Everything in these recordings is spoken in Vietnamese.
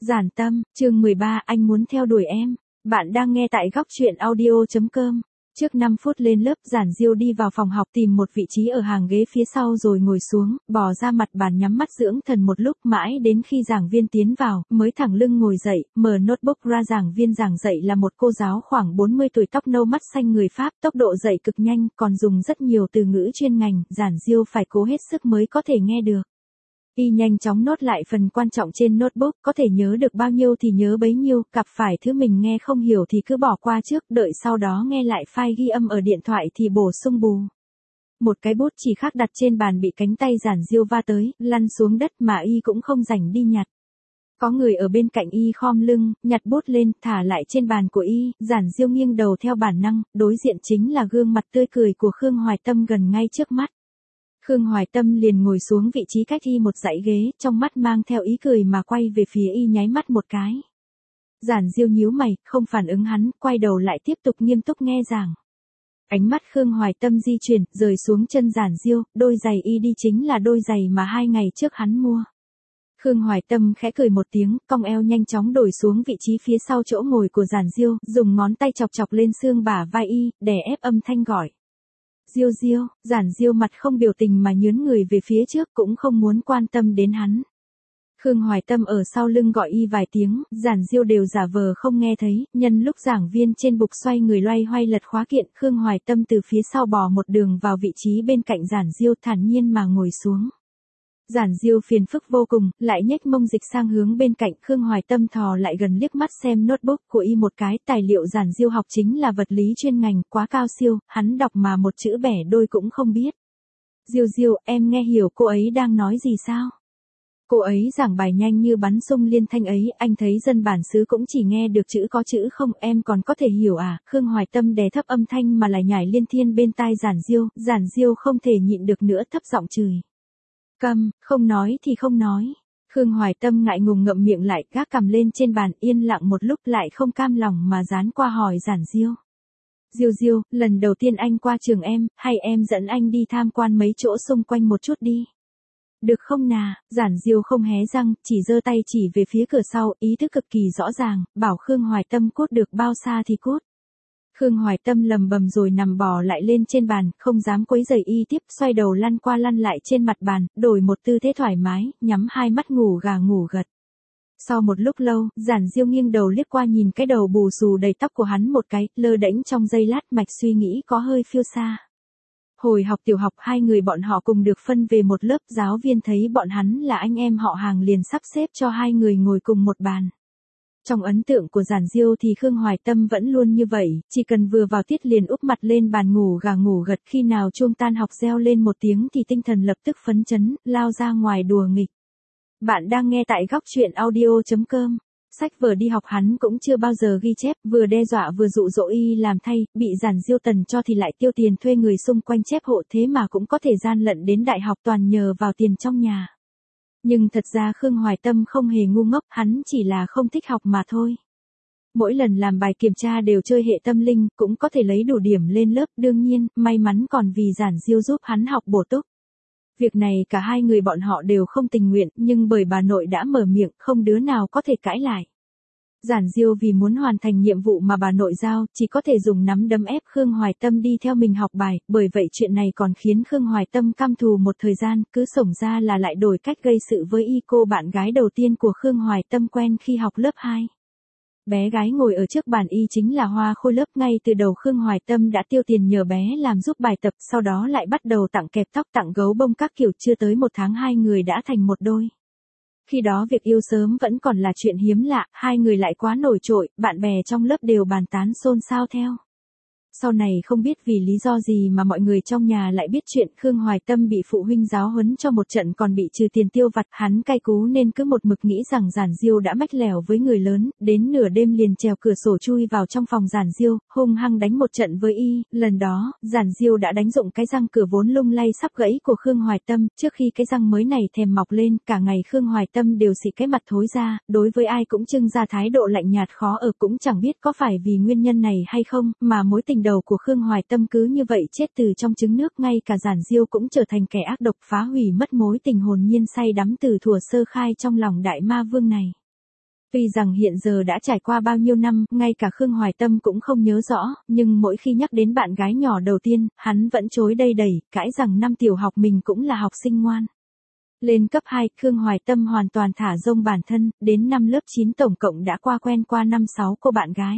Giản Tâm, chương 13, anh muốn theo đuổi em. Bạn đang nghe tại góc truyện audio.com. Trước 5 phút lên lớp, Giản Diêu đi vào phòng học tìm một vị trí ở hàng ghế phía sau rồi ngồi xuống, bò ra mặt bàn nhắm mắt dưỡng thần một lúc, mãi đến khi giảng viên tiến vào, mới thẳng lưng ngồi dậy, mở notebook ra. Giảng viên giảng dạy là một cô giáo khoảng 40 tuổi, tóc nâu, mắt xanh, người Pháp, tốc độ dạy cực nhanh, còn dùng rất nhiều từ ngữ chuyên ngành, Giản Diêu phải cố hết sức mới có thể nghe được. Y nhanh chóng nốt lại phần quan trọng trên notebook, có thể nhớ được bao nhiêu thì nhớ bấy nhiêu, gặp phải thứ mình nghe không hiểu thì cứ bỏ qua trước, đợi sau đó nghe lại file ghi âm ở điện thoại thì bổ sung bù. Một cái bút chỉ khác đặt trên bàn bị cánh tay Giản Diêu va tới, lăn xuống đất mà Y cũng không rảnh đi nhặt. Có người ở bên cạnh Y khom lưng, nhặt bút lên, thả lại trên bàn của Y, Giản Diêu nghiêng đầu theo bản năng, đối diện chính là gương mặt tươi cười của Khương Hoài Tâm gần ngay trước mắt. Khương Hoài Tâm liền ngồi xuống vị trí cách Y một dãy ghế, trong mắt mang theo ý cười mà quay về phía Y, nháy mắt một cái. Giản Diêu nhíu mày, không phản ứng hắn, quay đầu lại tiếp tục nghiêm túc nghe giảng. Ánh mắt Khương Hoài Tâm di chuyển, rời xuống chân Giản Diêu, đôi giày Y đi chính là đôi giày mà 2 ngày trước hắn mua. Khương Hoài Tâm khẽ cười một tiếng, cong eo nhanh chóng đổi xuống vị trí phía sau chỗ ngồi của Giản Diêu, dùng ngón tay chọc chọc lên xương bả vai Y, đè ép âm thanh gọi. Diêu Diêu, Giản Diêu mặt không biểu tình mà nhướn người về phía trước, cũng không muốn quan tâm đến hắn. Khương Hoài Tâm ở sau lưng gọi Y vài tiếng, Giản Diêu đều giả vờ không nghe thấy, nhân lúc giảng viên trên bục xoay người loay hoay lật khóa kiện, Khương Hoài Tâm từ phía sau bò một đường vào vị trí bên cạnh Giản Diêu, thản nhiên mà ngồi xuống. Giản Diêu phiền phức vô cùng, lại nhếch mông dịch sang hướng bên cạnh, Khương Hoài Tâm thò lại gần liếc mắt xem notebook của Y một cái, tài liệu Giản Diêu học chính là vật lý chuyên ngành, quá cao siêu, hắn đọc mà một chữ bẻ đôi cũng không biết. Diêu Diêu, em nghe hiểu cô ấy đang nói gì sao? Cô ấy giảng bài nhanh như bắn sung liên thanh ấy, anh thấy dân bản xứ cũng chỉ nghe được chữ có chữ không, em còn có thể hiểu à? Khương Hoài Tâm đè thấp âm thanh mà lại nhảy liên thiên bên tai Giản Diêu không thể nhịn được nữa, thấp giọng chửi. Câm, không nói thì không nói. Khương Hoài Tâm ngại ngùng ngậm miệng lại, gác cằm lên trên bàn, yên lặng một lúc lại không cam lòng mà dán qua hỏi Giản Diêu. Diêu Diêu, lần đầu tiên anh qua trường em, hay em dẫn anh đi tham quan mấy chỗ xung quanh một chút đi. Được không nà? Giản Diêu không hé răng, chỉ giơ tay chỉ về phía cửa sau, ý thức cực kỳ rõ ràng, bảo Khương Hoài Tâm cút được bao xa thì cút. Khương Hoài Tâm lầm bầm rồi nằm bò lại lên trên bàn, không dám quấy rầy Y tiếp, xoay đầu lăn qua lăn lại trên mặt bàn, đổi một tư thế thoải mái, nhắm hai mắt ngủ gà ngủ gật. Sau một lúc lâu, Giản Diêu nghiêng đầu liếc qua nhìn cái đầu bù xù đầy tóc của hắn một cái, lơ đễnh trong giây lát, mạch suy nghĩ có hơi phiêu xa. Hồi học tiểu học, hai người bọn họ cùng được phân về một lớp, giáo viên thấy bọn hắn là anh em họ hàng liền sắp xếp cho hai người ngồi cùng một bàn. Trong ấn tượng của Giản Diêu thì Khương Hoài Tâm vẫn luôn như vậy, chỉ cần vừa vào tiết liền úp mặt lên bàn ngủ gà ngủ gật, khi nào chuông tan học reo lên một tiếng thì tinh thần lập tức phấn chấn, lao ra ngoài đùa nghịch. Bạn đang nghe tại góc truyện audio.com. Sách vở đi học hắn cũng chưa bao giờ ghi chép, vừa đe dọa vừa dụ dỗ Y làm thay, bị Giản Diêu tần cho thì lại tiêu tiền thuê người xung quanh chép hộ, thế mà cũng có thể gian lận đến đại học toàn nhờ vào tiền trong nhà. Nhưng thật ra Khương Hoài Tâm không hề ngu ngốc, hắn chỉ là không thích học mà thôi. Mỗi lần làm bài kiểm tra đều chơi hệ tâm linh, cũng có thể lấy đủ điểm lên lớp, đương nhiên, may mắn còn vì Giản Diêu giúp hắn học bổ túc. Việc này cả hai người bọn họ đều không tình nguyện, nhưng bởi bà nội đã mở miệng, không đứa nào có thể cãi lại. Giản Diêu vì muốn hoàn thành nhiệm vụ mà bà nội giao, chỉ có thể dùng nắm đấm ép Khương Hoài Tâm đi theo mình học bài, bởi vậy chuyện này còn khiến Khương Hoài Tâm căm thù một thời gian, cứ xổng ra là lại đổi cách gây sự với Y, cô bạn gái đầu tiên của Khương Hoài Tâm quen khi học lớp 2. Bé gái ngồi ở trước bàn Y chính là hoa khôi lớp, ngay từ đầu Khương Hoài Tâm đã tiêu tiền nhờ bé làm giúp bài tập, sau đó lại bắt đầu tặng kẹp tóc, tặng gấu bông các kiểu, chưa tới 1 tháng hai người đã thành một đôi. Khi đó việc yêu sớm vẫn còn là chuyện hiếm lạ, hai người lại quá nổi trội, bạn bè trong lớp đều bàn tán xôn xao theo. Sau này không biết vì lý do gì mà mọi người trong nhà lại biết chuyện Khương Hoài Tâm bị phụ huynh giáo huấn cho một trận còn bị trừ tiền tiêu vặt, hắn cay cú nên cứ một mực nghĩ rằng Giản Diêu đã mách lẻo với người lớn, đến nửa đêm liền trèo cửa sổ chui vào trong phòng Giản Diêu, hung hăng đánh một trận với Y, lần đó, Giản Diêu đã đánh rụng cái răng cửa vốn lung lay sắp gãy của Khương Hoài Tâm, trước khi cái răng mới này thèm mọc lên, cả ngày Khương Hoài Tâm đều xị cái mặt thối ra, đối với ai cũng trưng ra thái độ lạnh nhạt khó ở, cũng chẳng biết có phải vì nguyên nhân này hay không, mà mối tình đầu của Khương Hoài Tâm cứ như vậy chết từ trong trứng nước, ngay cả Giản Diêu cũng trở thành kẻ ác độc, phá hủy mất mối tình hồn nhiên say đắm từ thuở sơ khai trong lòng đại ma vương này. Tuy rằng hiện giờ đã trải qua bao nhiêu năm, ngay cả Khương Hoài Tâm cũng không nhớ rõ, nhưng mỗi khi nhắc đến bạn gái nhỏ đầu tiên, hắn vẫn chối đầy đẩy, cãi rằng năm tiểu học mình cũng là học sinh ngoan. Lên cấp 2, Khương Hoài Tâm hoàn toàn thả rông bản thân, đến năm lớp 9 tổng cộng đã quen qua 5-6 cô bạn gái.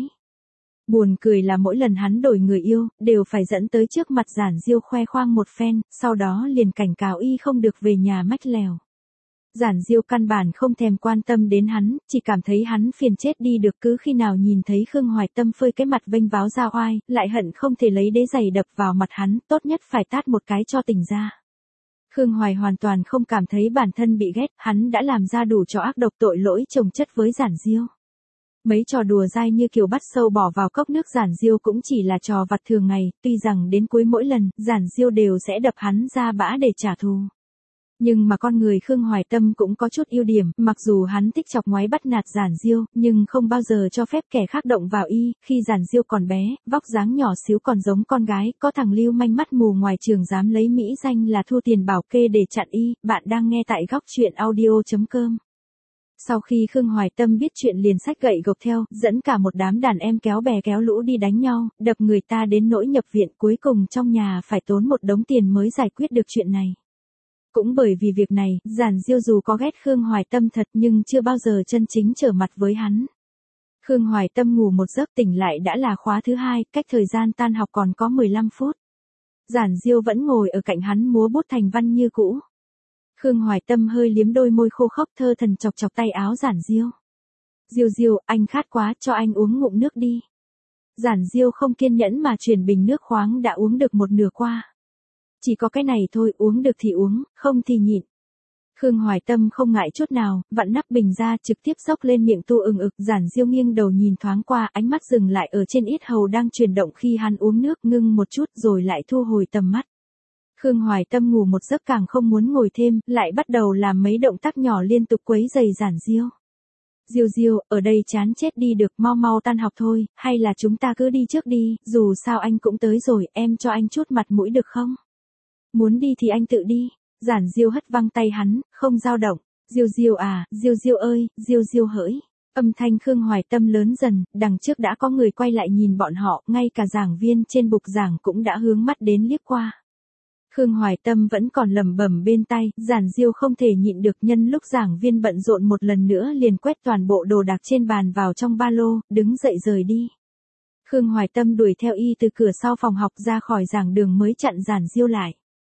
Buồn cười là mỗi lần hắn đổi người yêu, đều phải dẫn tới trước mặt Giản Diêu khoe khoang một phen, sau đó liền cảnh cáo y không được về nhà mách lèo. Giản Diêu căn bản không thèm quan tâm đến hắn, chỉ cảm thấy hắn phiền chết đi được, cứ khi nào nhìn thấy Khương Hoài Tâm phơi cái mặt vênh váo ra oai, lại hận không thể lấy đế giày đập vào mặt hắn, tốt nhất phải tát một cái cho tỉnh ra. Khương Hoài hoàn toàn không cảm thấy bản thân bị ghét, hắn đã làm ra đủ trò ác độc tội lỗi chồng chất với Giản Diêu. Mấy trò đùa dai như kiểu bắt sâu bỏ vào cốc nước Giản Diêu cũng chỉ là trò vặt thường ngày, tuy rằng đến cuối mỗi lần, Giản Diêu đều sẽ đập hắn ra bã để trả thù. Nhưng mà con người Khương Hoài Tâm cũng có chút ưu điểm, mặc dù hắn thích chọc ngoáy bắt nạt Giản Diêu, nhưng không bao giờ cho phép kẻ khác động vào y, khi Giản Diêu còn bé, vóc dáng nhỏ xíu còn giống con gái, có thằng lưu manh mắt mù ngoài trường dám lấy mỹ danh là thu tiền bảo kê để chặn y, bạn đang nghe tại góc truyện audio.com. Sau khi Khương Hoài Tâm biết chuyện liền xách gậy gộc theo, dẫn cả một đám đàn em kéo bè kéo lũ đi đánh nhau, đập người ta đến nỗi nhập viện, cuối cùng trong nhà phải tốn một đống tiền mới giải quyết được chuyện này. Cũng bởi vì việc này, Giản Diêu dù có ghét Khương Hoài Tâm thật nhưng chưa bao giờ chân chính trở mặt với hắn. Khương Hoài Tâm ngủ một giấc tỉnh lại đã là khóa thứ 2, cách thời gian tan học còn có 15 phút. Giản Diêu vẫn ngồi ở cạnh hắn múa bút thành văn như cũ. Khương Hoài Tâm hơi liếm đôi môi khô khốc thơ thần chọc chọc tay áo Giản Diêu. Diêu Diêu, anh khát quá, cho anh uống ngụm nước đi. Giản Diêu không kiên nhẫn mà chuyển bình nước khoáng đã uống được một nửa qua. Chỉ có cái này thôi, uống được thì uống, không thì nhịn. Khương Hoài Tâm không ngại chút nào, vặn nắp bình ra trực tiếp xốc lên miệng tu ừng ực. Giản Diêu nghiêng đầu nhìn thoáng qua, ánh mắt dừng lại ở trên yết hầu đang chuyển động khi hắn uống nước, ngưng một chút rồi lại thu hồi tầm mắt. Khương Hoài Tâm ngủ một giấc càng không muốn ngồi thêm, lại bắt đầu làm mấy động tác nhỏ liên tục quấy rầy Giản Diêu. Diêu Diêu, ở đây chán chết đi được, mau mau tan học thôi, hay là chúng ta cứ đi trước đi, dù sao anh cũng tới rồi, em cho anh chút mặt mũi được không? Muốn đi thì anh tự đi. Giản Diêu hất văng tay hắn, không dao động. Diêu Diêu à, Diêu Diêu ơi, Diêu Diêu hỡi. Âm thanh Khương Hoài Tâm lớn dần, đằng trước đã có người quay lại nhìn bọn họ, ngay cả giảng viên trên bục giảng cũng đã hướng mắt đến liếc qua. Khương Hoài Tâm vẫn còn lẩm bẩm bên tai, Giản Diêu không thể nhịn được, nhân lúc giảng viên bận rộn một lần nữa liền quét toàn bộ đồ đạc trên bàn vào trong ba lô, đứng dậy rời đi. Khương Hoài Tâm đuổi theo y từ cửa sau phòng học ra khỏi giảng đường mới chặn Giản Diêu lại.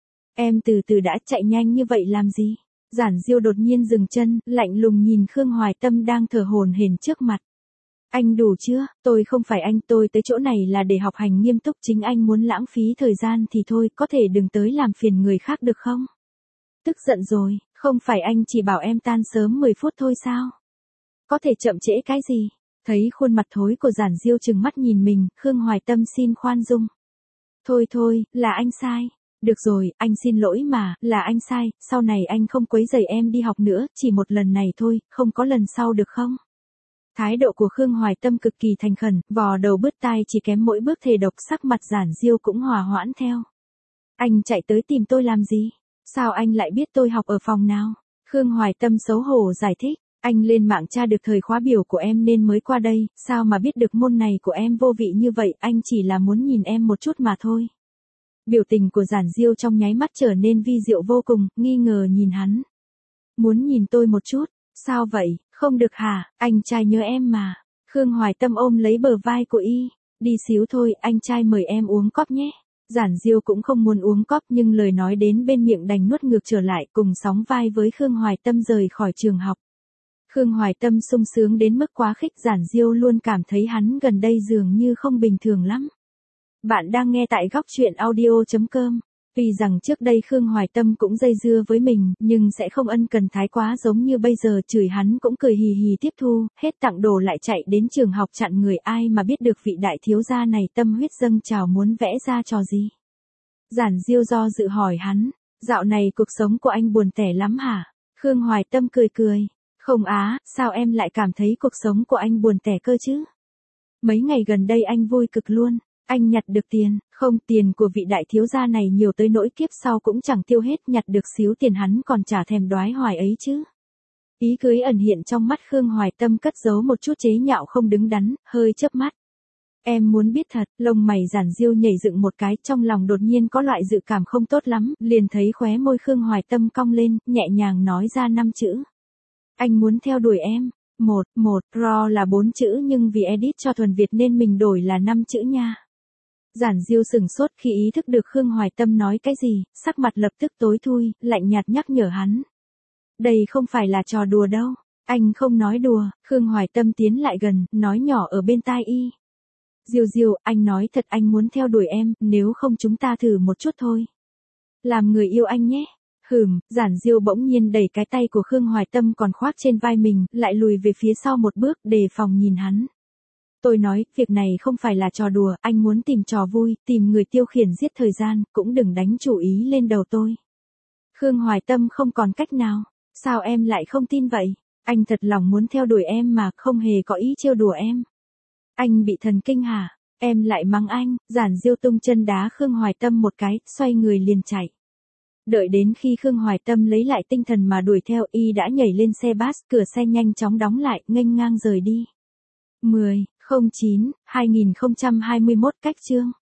Em từ từ đã, chạy nhanh như vậy làm gì? Giản Diêu đột nhiên dừng chân, lạnh lùng nhìn Khương Hoài Tâm đang thở hổn hển trước mặt. Anh đủ chưa? Tôi không phải anh, tôi tới chỗ này là để học hành nghiêm túc, chính anh muốn lãng phí thời gian thì thôi, có thể đừng tới làm phiền người khác được không? Tức giận rồi, không phải anh chỉ bảo em tan sớm 10 phút thôi sao? Có thể chậm trễ cái gì? Thấy khuôn mặt thối của Giản Diêu trừng mắt nhìn mình, Khương Hoài Tâm xin khoan dung. Thôi thôi, là anh sai. Được rồi, anh xin lỗi mà, là anh sai, sau này anh không quấy rầy em đi học nữa, chỉ một lần này thôi, không có lần sau được không? Thái độ của Khương Hoài Tâm cực kỳ thành khẩn, vò đầu bứt tai chỉ kém mỗi bước thề độc, sắc mặt Giản Diêu cũng hòa hoãn theo. Anh chạy tới tìm tôi làm gì? Sao anh lại biết tôi học ở phòng nào? Khương Hoài Tâm xấu hổ giải thích, anh lên mạng tra được thời khóa biểu của em nên mới qua đây, sao mà biết được môn này của em vô vị như vậy, anh chỉ là muốn nhìn em một chút mà thôi. Biểu tình của Giản Diêu trong nháy mắt trở nên vi diệu vô cùng, nghi ngờ nhìn hắn. Muốn nhìn tôi một chút, sao vậy, không được hả, anh trai nhớ em mà. Khương Hoài Tâm ôm lấy bờ vai của y, đi xíu thôi, anh trai mời em uống cóp nhé. Giản Diêu cũng không muốn uống cóp nhưng lời nói đến bên miệng đành nuốt ngược trở lại, cùng sóng vai với Khương Hoài Tâm rời khỏi trường học. Khương Hoài Tâm sung sướng đến mức quá khích, Giản Diêu luôn cảm thấy hắn gần đây dường như không bình thường lắm. Bạn đang nghe tại góc truyện audio.com. Vì rằng trước đây Khương Hoài Tâm cũng dây dưa với mình, nhưng sẽ không ân cần thái quá giống như bây giờ, chửi hắn cũng cười hì hì tiếp thu, hết tặng đồ lại chạy đến trường học chặn người, ai mà biết được vị đại thiếu gia này tâm huyết dâng trào muốn vẽ ra trò gì. Giản Diêu do dự hỏi hắn, dạo này cuộc sống của anh buồn tẻ lắm hả? Khương Hoài Tâm cười cười, không á, sao em lại cảm thấy cuộc sống của anh buồn tẻ cơ chứ? Mấy ngày gần đây anh vui cực luôn. Anh nhặt được tiền, không, tiền của vị đại thiếu gia này nhiều tới nỗi kiếp sau cũng chẳng tiêu hết, nhặt được xíu tiền hắn còn chả thèm đoái hoài ấy chứ. Ý cười ẩn hiện trong mắt Khương Hoài Tâm cất giấu một chút chế nhạo không đứng đắn, hơi chớp mắt. Em muốn biết thật, lông mày Giản Diêu nhảy dựng một cái, trong lòng đột nhiên có loại dự cảm không tốt lắm, liền thấy khóe môi Khương Hoài Tâm cong lên, nhẹ nhàng nói ra 5 chữ. Anh muốn theo đuổi em. Ro là 4 chữ nhưng vì edit cho thuần Việt nên mình đổi là 5 chữ nha. Giản Diêu sửng sốt khi ý thức được Khương Hoài Tâm nói cái gì, sắc mặt lập tức tối thui, lạnh nhạt nhắc nhở hắn. Đây không phải là trò đùa đâu, anh không nói đùa. Khương Hoài Tâm tiến lại gần, nói nhỏ ở bên tai y. Diêu, anh nói thật anh muốn theo đuổi em, nếu không chúng ta thử một chút thôi. Làm người yêu anh nhé. Giản Diêu bỗng nhiên đẩy cái tay của Khương Hoài Tâm còn khoác trên vai mình, lại lùi về phía sau một bước, đề phòng nhìn hắn. Tôi nói, việc này không phải là trò đùa, anh muốn tìm trò vui, tìm người tiêu khiển giết thời gian, cũng đừng đánh chủ ý lên đầu tôi. Khương Hoài Tâm không còn cách nào. Sao em lại không tin vậy? Anh thật lòng muốn theo đuổi em mà, không hề có ý trêu đùa em. Anh bị thần kinh hả? Em lại mắng anh. Giản Diêu tung chân đá Khương Hoài Tâm một cái, xoay người liền chạy. Đợi đến khi Khương Hoài Tâm lấy lại tinh thần mà đuổi theo, y đã nhảy lên xe bus, cửa xe nhanh chóng đóng lại, nghênh ngang rời đi. 10/09/2021 cách chương